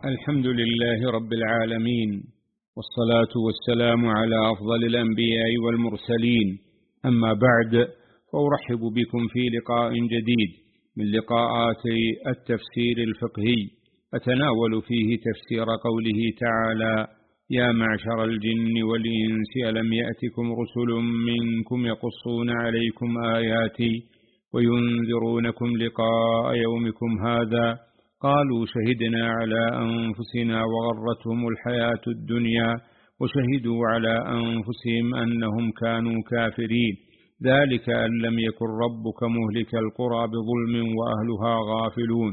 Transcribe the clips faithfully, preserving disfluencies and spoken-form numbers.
الحمد لله رب العالمين، والصلاة والسلام على أفضل الأنبياء والمرسلين. أما بعد، فأرحب بكم في لقاء جديد من لقاءات التفسير الفقهي، أتناول فيه تفسير قوله تعالى: يا معشر الجن والإنس ألم يأتكم رسل منكم يقصون عليكم آياتي وينذرونكم لقاء يومكم هذا، قالوا شهدنا على أنفسنا وغرتهم الحياة الدنيا وشهدوا على أنفسهم أنهم كانوا كافرين، ذلك أن لم يكن ربك مهلك القرى بظلم وأهلها غافلون،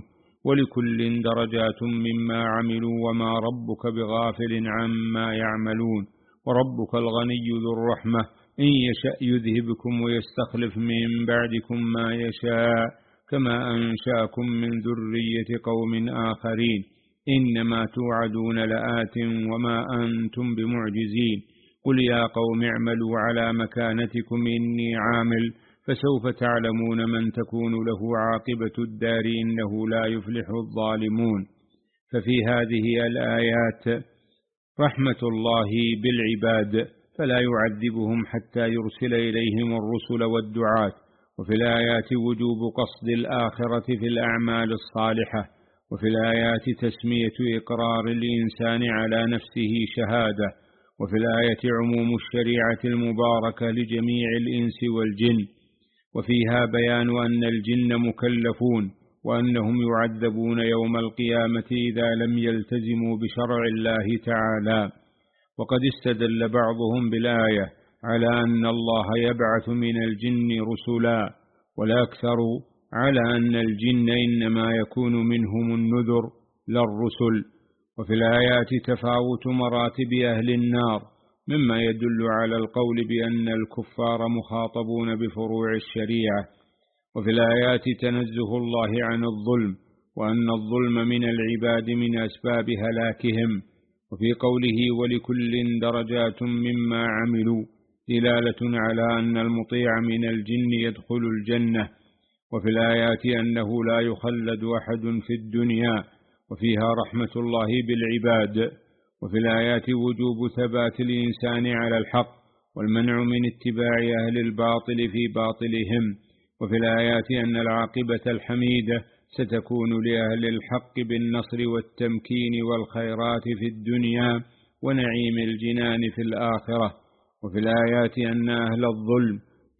ولكل درجات مما عملوا وما ربك بغافل عما يعملون، وربك الغني ذو الرحمة إن يشأ يذهبكم ويستخلف من بعدكم ما يشاء كما أنشأكم من ذرية قوم آخرين، إنما توعدون لآت وما أنتم بمعجزين. قل يا قوم اعملوا على مكانتكم إني عامل، فسوف تعلمون من تكون له عاقبة الدار إنه لا يفلح الظالمون. ففي هذه الآيات رحمة الله بالعباد، فلا يعذبهم حتى يرسل إليهم الرسل والدعاة، وفي الآيات وجوب قصد الآخرة في الأعمال الصالحة، وفي الآيات تسمية إقرار الإنسان على نفسه شهادة، وفي الآية عموم الشريعة المباركة لجميع الإنس والجن، وفيها بيان أن الجن مكلفون وأنهم يعذبون يوم القيامة إذا لم يلتزموا بشرع الله تعالى. وقد استدل بعضهم بالآية على أن الله يبعث من الجن رسلا، والأكثر على أن الجن إنما يكون منهم النذر لا الرسل. وفي الآيات تفاوت مراتب أهل النار، مما يدل على القول بأن الكفار مخاطبون بفروع الشريعة. وفي الآيات تنزه الله عن الظلم، وأن الظلم من العباد من أسباب هلاكهم. وفي قوله ولكل درجات مما عملوا دلالة على أن المطيع من الجن يدخل الجنة. وفي الآيات أنه لا يخلد أحد في الدنيا، وفيها رحمة الله بالعباد. وفي الآيات وجوب ثبات الإنسان على الحق، والمنع من اتباع أهل الباطل في باطلهم. وفي الآيات أن العاقبة الحميدة ستكون لأهل الحق بالنصر والتمكين والخيرات في الدنيا ونعيم الجنان في الآخرة. وفي الآيات أن أهل الظلم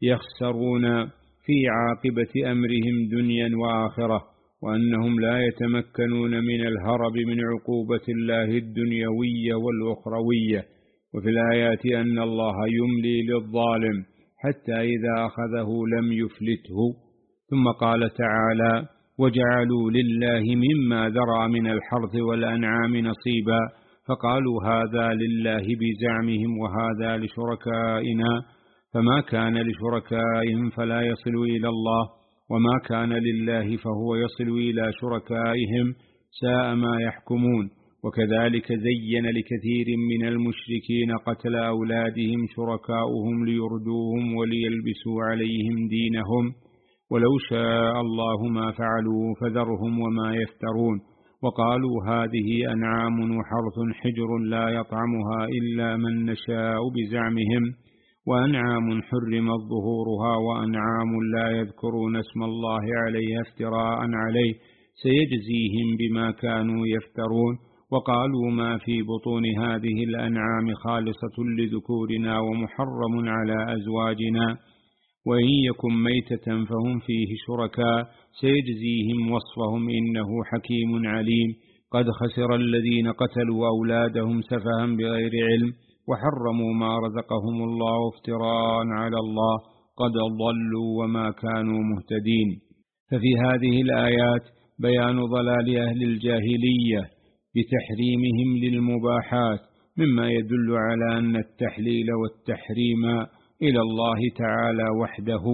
يخسرون في عاقبة أمرهم دنيا وآخرة، وأنهم لا يتمكنون من الهرب من عقوبة الله الدنيوية والأخروية. وفي الآيات أن الله يملي للظالم حتى إذا أخذه لم يفلته. ثم قال تعالى: وجعلوا لله مما ذرأ من الحرث والأنعام نصيبا، فقالوا هذا لله بزعمهم وهذا لشركائنا، فما كان لشركائهم فلا يصل إلى الله، وما كان لله فهو يصل إلى شركائهم، ساء ما يحكمون. وكذلك زين لكثير من المشركين قتل أولادهم شركاؤهم ليردوهم وليلبسوا عليهم دينهم، ولو شاء الله ما فعلوا فذرهم وما يفترون. وقالوا هذه أنعام وحرث حجر لا يطعمها إلا من نشاء بزعمهم، وأنعام حرمت ظهورها وأنعام لا يذكرون اسم الله عليها افتراء عليه سيجزيهم بما كانوا يفترون. وقالوا ما في بطون هذه الأنعام خالصة لذكورنا ومحرم على أزواجنا، وإن يكن ميتة فهم فيه شركاء سيجزيهم وصفهم إنه حكيم عليم. قد خسر الذين قتلوا أولادهم سفها بغير علم وحرموا ما رزقهم الله افتراء على الله، قد ضلوا وما كانوا مهتدين. ففي هذه الآيات بيان ضلال أهل الجاهلية بتحريمهم للمباحات، مما يدل على أن التحليل والتحريم إلى الله تعالى وحده،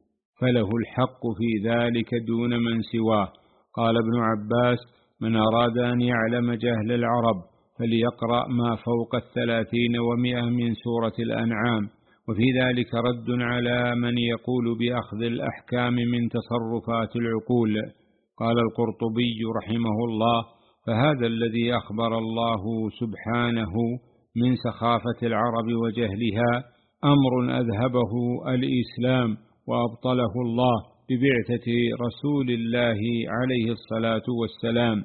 فله الحق في ذلك دون من سواه. قال ابن عباس: من أراد أن يعلم جهل العرب فليقرأ ما فوق الثلاثين ومئة من سورة الأنعام. وفي ذلك رد على من يقول بأخذ الأحكام من تصرفات العقول. قال القرطبي رحمه الله: فهذا الذي أخبر الله سبحانه من سخافة العرب وجهلها أمر أذهبه الإسلام وأبطله الله ببعثة رسول الله عليه الصلاة والسلام،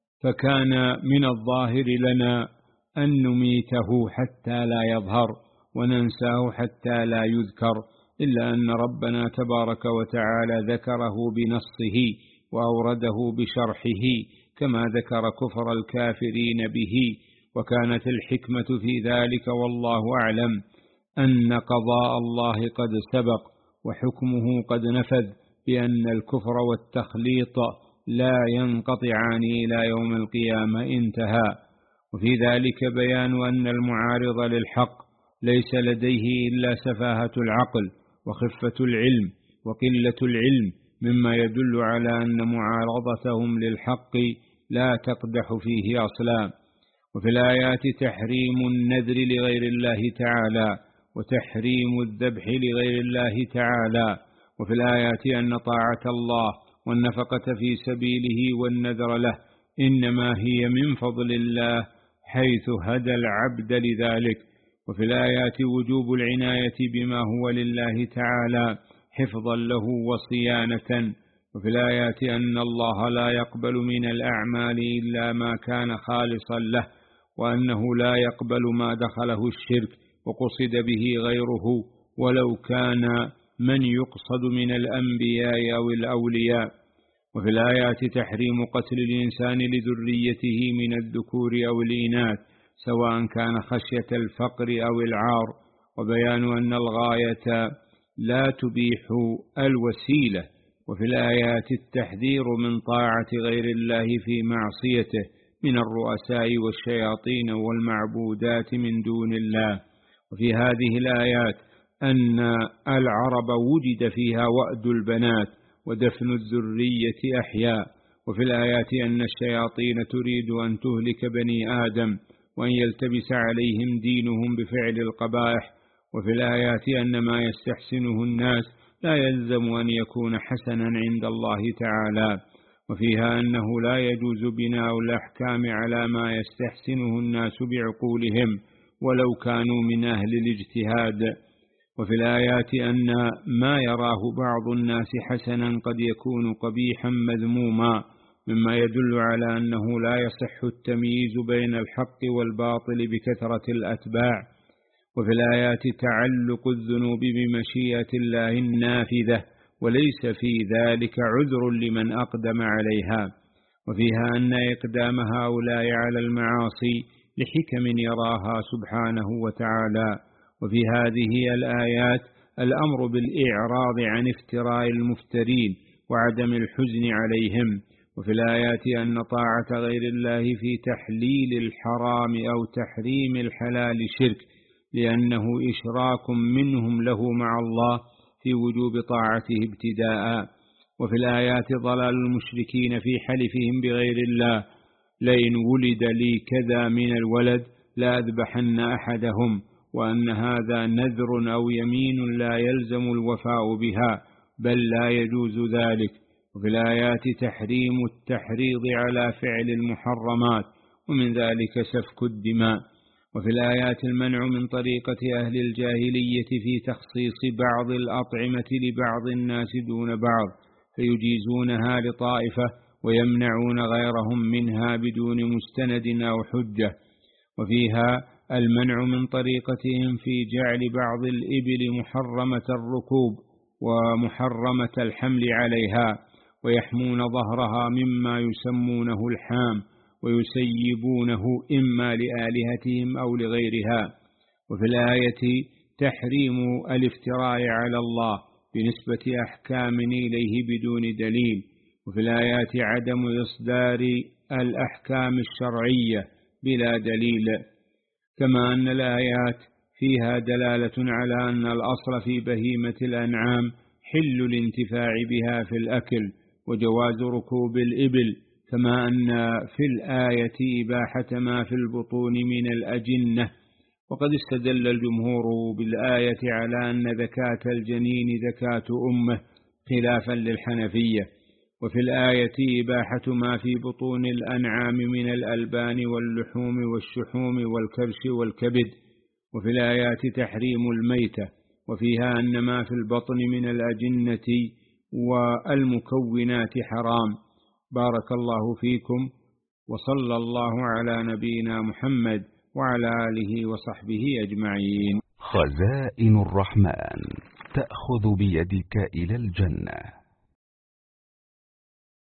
فكان من الظاهر لنا أن نميته حتى لا يظهر وننساه حتى لا يذكر، إلا أن ربنا تبارك وتعالى ذكره بنصه وأورده بشرحه، كما ذكر كفر الكافرين به. وكانت الحكمة في ذلك والله أعلم أن قضاء الله قد سبق وحكمه قد نفذ، بأن الكفر والتخليط لا ينقطعان إلى يوم القيامة انتهى. وفي ذلك بيان أن المعارض للحق ليس لديه إلا سفاهة العقل وخفة العلم وقلة العلم، مما يدل على أن معارضتهم للحق لا تقدح فيه أصلا. وفي الآيات تحريم النذر لغير الله تعالى وتحريم الذبح لغير الله تعالى. وفي الآيات أن طاعة الله والنفقة في سبيله والنذر له إنما هي من فضل الله حيث هدى العبد لذلك. وفي الآيات وجوب العناية بما هو لله تعالى حفظا له وصيانة. وفي الآيات أن الله لا يقبل من الأعمال إلا ما كان خالصا له، وأنه لا يقبل ما دخله الشرك وقصد به غيره ولو كان من يقصد من الأنبياء أو الأولياء. وفي الآيات تحريم قتل الإنسان لذريته من الذكور أو الإناث سواء كان خشية الفقر أو العار، وبيان أن الغاية لا تبيح الوسيلة. وفي الآيات التحذير من طاعة غير الله في معصيته من الرؤساء والشياطين والمعبودات من دون الله. وفي هذه الآيات أن العرب وجد فيها وأد البنات ودفن الذرية أحياء. وفي الآيات أن الشياطين تريد أن تهلك بني آدم وأن يلتبس عليهم دينهم بفعل القبائح. وفي الآيات أن ما يستحسنه الناس لا يلزم أن يكون حسنا عند الله تعالى. وفيها أنه لا يجوز بناء الأحكام على ما يستحسنه الناس بعقولهم ولو كانوا من أهل الاجتهاد. وفي الآيات أن ما يراه بعض الناس حسنا قد يكون قبيحا مذموما، مما يدل على أنه لا يصح التمييز بين الحق والباطل بكثرة الأتباع. وفي الآيات تعلق الذنوب بمشيئة الله النافذة وليس في ذلك عذر لمن أقدم عليها. وفيها أن إقدام هؤلاء على المعاصي لحكم يراها سبحانه وتعالى. وفي هذه الآيات الأمر بالإعراض عن افتراء المفترين وعدم الحزن عليهم. وفي الآيات أن طاعة غير الله في تحليل الحرام أو تحريم الحلال شرك، لأنه إشراك منهم له مع الله في وجوب طاعته ابتداء. وفي الآيات ضلال المشركين في حلفهم بغير الله، لئن ولد لي كذا من الولد لأذبحن أحدهم، وأن هذا نذر أو يمين لا يلزم الوفاء بها بل لا يجوز ذلك. وفي الآيات تحريم التحريض على فعل المحرمات ومن ذلك سفك الدماء. وفي الآيات المنع من طريقة أهل الجاهلية في تخصيص بعض الأطعمة لبعض الناس دون بعض فيجيزونها لطائفة ويمنعون غيرهم منها بدون مستند أو حجة. وفيها المنع من طريقتهم في جعل بعض الإبل محرمة الركوب ومحرمة الحمل عليها، ويحمون ظهرها مما يسمونه الحام ويسيبونه إما لآلهتهم أو لغيرها. وفي الآية تحريم الافتراء على الله بنسبة أحكام إليه بدون دليل. وفي الآيات عدم إصدار الأحكام الشرعية بلا دليل. كما أن الآيات فيها دلالة على أن الأصل في بهيمة الأنعام حل الانتفاع بها في الأكل وجواز ركوب الإبل، كما أن في الآية إباحة ما في البطون من الأجنة. وقد استدل الجمهور بالآية على أن زكاة الجنين زكاة أمه خلافا للحنفية. وفي الآية إباحة ما في بطون الأنعام من الألبان واللحوم والشحوم والكبش والكبد، وفي الآيات تحريم الميتة، وفيها أن ما في البطن من الأجنة والمكونات حرام. بارك الله فيكم، وصلى الله على نبينا محمد وعلى آله وصحبه أجمعين. خزائن الرحمن تأخذ بيدك إلى الجنة.